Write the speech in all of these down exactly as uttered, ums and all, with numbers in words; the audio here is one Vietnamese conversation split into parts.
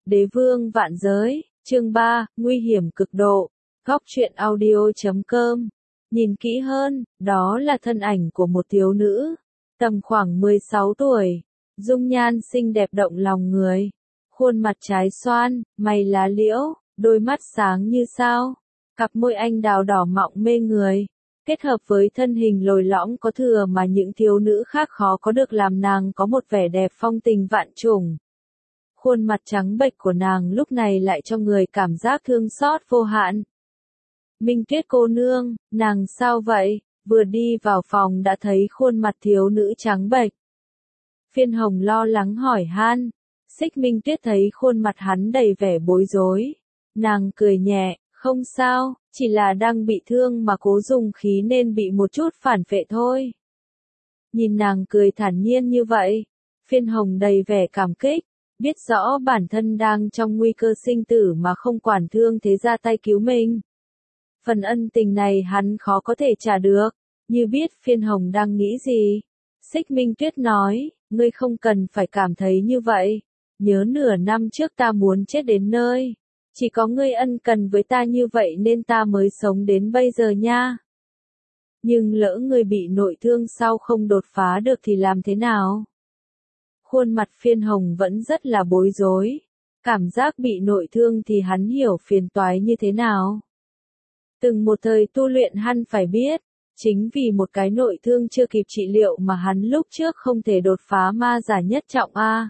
Đế vương vạn giới, chương ba, nguy hiểm cực độ, góc truyện audio chấm com. Nhìn kỹ hơn, đó là thân ảnh của một thiếu nữ, tầm khoảng mười sáu tuổi, dung nhan xinh đẹp động lòng người, khuôn mặt trái xoan, mày lá liễu, đôi mắt sáng như sao, cặp môi anh đào đỏ mọng mê người, kết hợp với thân hình lồi lõm có thừa mà những thiếu nữ khác khó có được làm nàng có một vẻ đẹp phong tình vạn trùng. Khuôn mặt trắng bệch của nàng lúc này lại cho người cảm giác thương xót vô hạn. Minh Tuyết cô nương, nàng sao vậy? Vừa đi vào phòng đã thấy khuôn mặt thiếu nữ trắng bệch. Phiên Hồng lo lắng hỏi han. Xích Minh Tuyết thấy khuôn mặt hắn đầy vẻ bối rối. Nàng cười nhẹ, không sao, chỉ là đang bị thương mà cố dùng khí nên bị một chút phản phệ thôi. Nhìn nàng cười thản nhiên như vậy, Phiên Hồng đầy vẻ cảm kích. Biết rõ bản thân đang trong nguy cơ sinh tử mà không quản thương thế ra tay cứu mình. Phần ân tình này hắn khó có thể trả được, như biết Phiên Hồng đang nghĩ gì. Xích Minh Tuyết nói, ngươi không cần phải cảm thấy như vậy, nhớ nửa năm trước ta muốn chết đến nơi, chỉ có ngươi ân cần với ta như vậy nên ta mới sống đến bây giờ nha. Nhưng lỡ ngươi bị nội thương sau không đột phá được thì làm thế nào? Khuôn mặt Phiên Hồng vẫn rất là bối rối. Cảm giác bị nội thương thì hắn hiểu phiền toái như thế nào. Từng một thời tu luyện hắn phải biết, chính vì một cái nội thương chưa kịp trị liệu mà hắn lúc trước không thể đột phá ma giả nhất trọng A.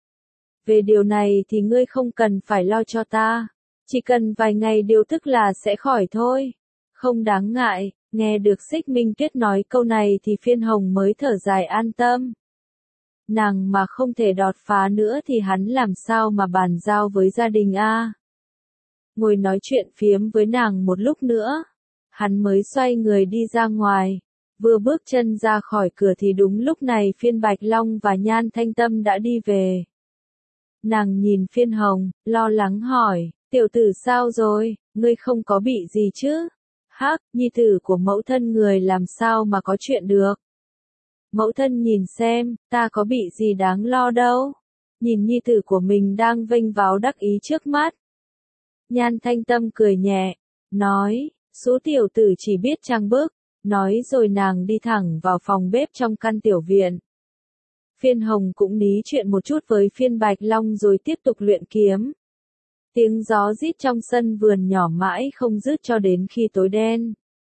Về điều này thì ngươi không cần phải lo cho ta, chỉ cần vài ngày điều tức là sẽ khỏi thôi. Không đáng ngại, nghe được Xích Minh Tuyết nói câu này thì Phiên Hồng mới thở dài an tâm. Nàng mà không thể đột phá nữa thì hắn làm sao mà bàn giao với gia đình a? Ngồi nói chuyện phiếm với nàng một lúc nữa, hắn mới xoay người đi ra ngoài. Vừa bước chân ra khỏi cửa thì đúng lúc này Phiên Bạch Long và Nhan Thanh Tâm đã đi về. Nàng nhìn Phiên Hồng, lo lắng hỏi, tiểu tử sao rồi, ngươi không có bị gì chứ? Hắc, nhi tử của mẫu thân người làm sao mà có chuyện được? Mẫu thân nhìn xem, ta có bị gì đáng lo đâu. Nhìn nhi tử của mình đang vênh váo đắc ý trước mắt. Nhan Thanh Tâm cười nhẹ, nói, số tiểu tử chỉ biết trang bức, nói rồi nàng đi thẳng vào phòng bếp trong căn tiểu viện. Phiên Hồng cũng ní chuyện một chút với Phiên Bạch Long rồi tiếp tục luyện kiếm. Tiếng gió rít trong sân vườn nhỏ mãi không dứt cho đến khi tối đen.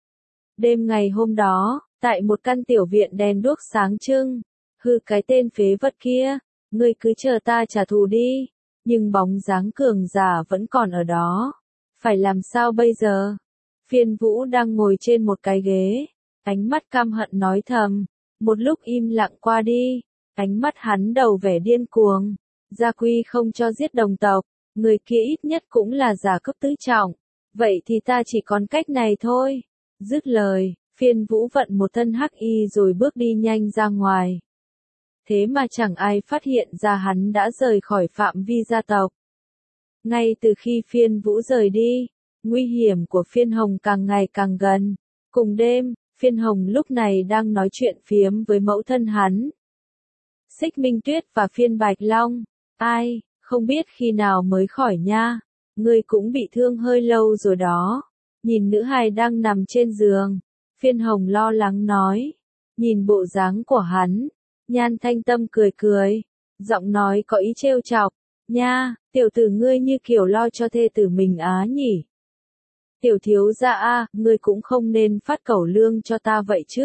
Đêm ngày hôm đó, tại một căn tiểu viện đèn đuốc sáng trưng, hư cái tên phế vật kia, ngươi cứ chờ ta trả thù đi, nhưng bóng dáng cường giả vẫn còn ở đó. Phải làm sao bây giờ? Phiên Vũ đang ngồi trên một cái ghế, ánh mắt căm hận nói thầm, một lúc im lặng qua đi, ánh mắt hắn đầu vẻ điên cuồng, gia quy không cho giết đồng tộc, người kia ít nhất cũng là giả cấp tứ trọng, vậy thì ta chỉ còn cách này thôi. Dứt lời, Phiên Vũ vận một thân hắc y rồi bước đi nhanh ra ngoài. Thế mà chẳng ai phát hiện ra hắn đã rời khỏi phạm vi gia tộc. Ngay từ khi Phiên Vũ rời đi, nguy hiểm của Phiên Hồng càng ngày càng gần. Cùng đêm, Phiên Hồng lúc này đang nói chuyện phiếm với mẫu thân hắn. Xích Minh Tuyết và Phiên Bạch Long, ai, không biết khi nào mới khỏi nha, ngươi cũng bị thương hơi lâu rồi đó. Nhìn nữ hài đang nằm trên giường, Phiên Hồng lo lắng nói, nhìn bộ dáng của hắn, Nhan Thanh Tâm cười cười, giọng nói có ý trêu chọc, nha, tiểu tử ngươi như kiểu lo cho thê tử mình á nhỉ. Tiểu thiếu gia a, ngươi cũng không nên phát cẩu lương cho ta vậy chứ.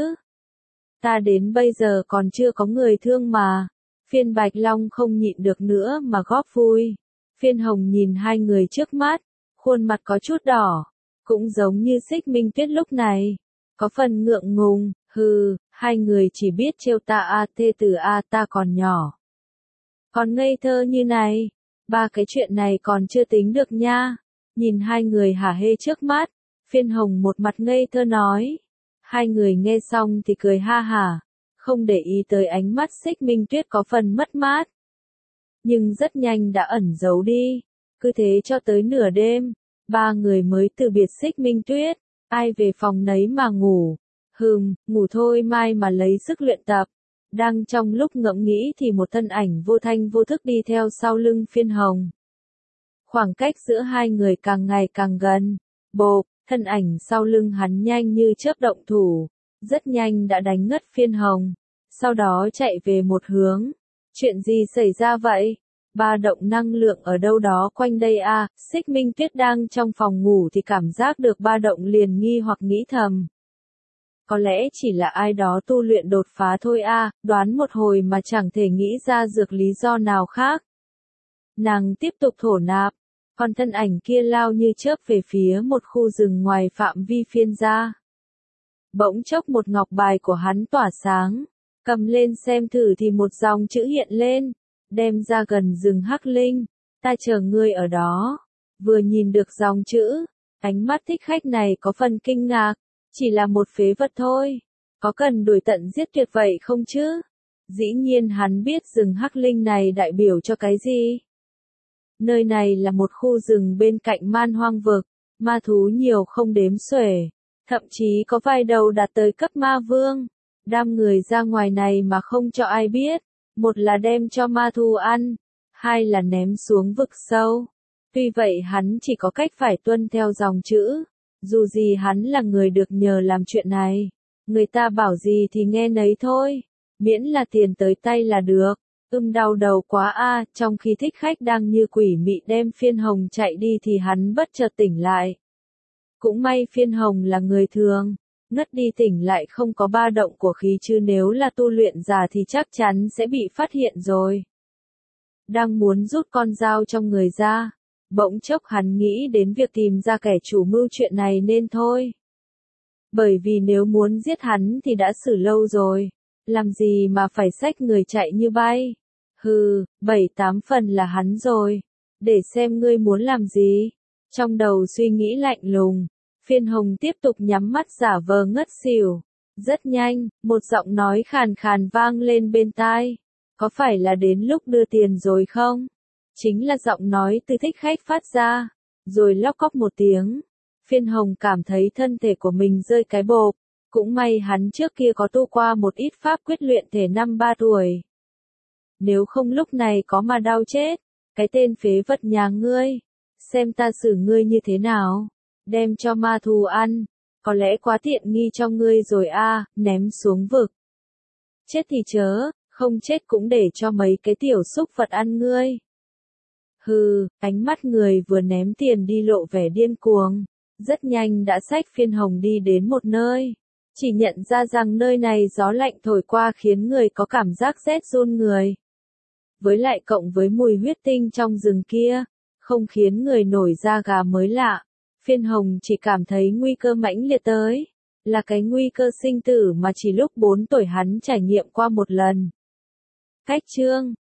Ta đến bây giờ còn chưa có người thương mà. Phiên Bạch Long không nhịn được nữa mà góp vui. Phiên Hồng nhìn hai người trước mắt, khuôn mặt có chút đỏ, cũng giống như Xích Minh Tuyết lúc này. Có phần ngượng ngùng, hừ, hai người chỉ biết trêu ta a, thê tử a, ta còn nhỏ. Còn ngây thơ như này, ba cái chuyện này còn chưa tính được nha. Nhìn hai người hả hê trước mắt, Phiên Hồng một mặt ngây thơ nói. Hai người nghe xong thì cười ha hả, không để ý tới ánh mắt Xích Minh Tuyết có phần mất mát. Nhưng rất nhanh đã ẩn giấu đi, cứ thế cho tới nửa đêm, ba người mới từ biệt Xích Minh Tuyết. Ai về phòng nấy mà ngủ, hừm, ngủ thôi mai mà lấy sức luyện tập. Đang trong lúc ngẫm nghĩ thì một thân ảnh vô thanh vô thức đi theo sau lưng Phiên Hồng. Khoảng cách giữa hai người càng ngày càng gần. Bộp, thân ảnh sau lưng hắn nhanh như chớp động thủ, rất nhanh đã đánh ngất Phiên Hồng, sau đó chạy về một hướng. Chuyện gì xảy ra vậy? Ba động năng lượng ở đâu đó quanh đây à? Xích Minh Tuyết đang trong phòng ngủ thì cảm giác được ba động liền nghi hoặc nghĩ thầm. Có lẽ chỉ là ai đó tu luyện đột phá thôi à, đoán một hồi mà chẳng thể nghĩ ra dược lý do nào khác. Nàng tiếp tục thổ nạp, còn thân ảnh kia lao như chớp về phía một khu rừng ngoài phạm vi phiên gia. Bỗng chốc một ngọc bài của hắn tỏa sáng, cầm lên xem thử thì một dòng chữ hiện lên, đem ra gần rừng Hắc Linh, ta chờ ngươi ở đó. Vừa nhìn được dòng chữ, ánh mắt thích khách này có phần kinh ngạc, chỉ là một phế vật thôi, có cần đuổi tận giết tuyệt vậy không chứ? Dĩ nhiên hắn biết rừng Hắc Linh này đại biểu cho cái gì. Nơi này là một khu rừng bên cạnh man hoang vực, ma thú nhiều không đếm xuể, thậm chí có vài đầu đạt tới cấp ma vương. Đám người ra ngoài này mà không cho ai biết, một là đem cho ma thú ăn, hai là ném xuống vực sâu. Tuy vậy hắn chỉ có cách phải tuân theo dòng chữ, dù gì hắn là người được nhờ làm chuyện này, người ta bảo gì thì nghe nấy thôi, miễn là tiền tới tay là được. Ưm đau đầu quá a, trong khi thích khách đang như quỷ mị đem Phiên Hồng chạy đi thì hắn bất chợt tỉnh lại. Cũng may Phiên Hồng là người thường, ngất đi tỉnh lại không có ba động của khí, chứ nếu là tu luyện giả thì chắc chắn sẽ bị phát hiện rồi. Đang muốn rút con dao trong người ra, bỗng chốc hắn nghĩ đến việc tìm ra kẻ chủ mưu chuyện này nên thôi. Bởi vì nếu muốn giết hắn thì đã xử lâu rồi, làm gì mà phải xách người chạy như bay. Hừ, bảy tám phần là hắn rồi, để xem ngươi muốn làm gì. Trong đầu suy nghĩ lạnh lùng, Phiên Hồng tiếp tục nhắm mắt giả vờ ngất xỉu. Rất nhanh, một giọng nói khàn khàn vang lên bên tai. Có phải là đến lúc đưa tiền rồi không? Chính là giọng nói từ thích khách phát ra, rồi lóc cóc một tiếng. Phiên Hồng cảm thấy thân thể của mình rơi cái bộp, cũng may hắn trước kia có tu qua một ít pháp quyết luyện thể năm ba tuổi. Nếu không lúc này có mà đau chết, cái tên phế vật nhà ngươi, xem ta xử ngươi như thế nào, đem cho ma thú ăn, có lẽ quá tiện nghi cho ngươi rồi a, ném xuống vực. Chết thì chớ, không chết cũng để cho mấy cái tiểu súc vật ăn ngươi. Hừ, ánh mắt người vừa ném tiền đi lộ vẻ điên cuồng, rất nhanh đã xách Phiên Hồng đi đến một nơi. Chỉ nhận ra rằng nơi này gió lạnh thổi qua khiến người có cảm giác rét run người. Với lại cộng với mùi huyết tinh trong rừng kia, không khiến người nổi da gà mới lạ. Phiên Hồng chỉ cảm thấy nguy cơ mãnh liệt tới, là cái nguy cơ sinh tử mà chỉ lúc bốn tuổi hắn trải nghiệm qua một lần. Cách chương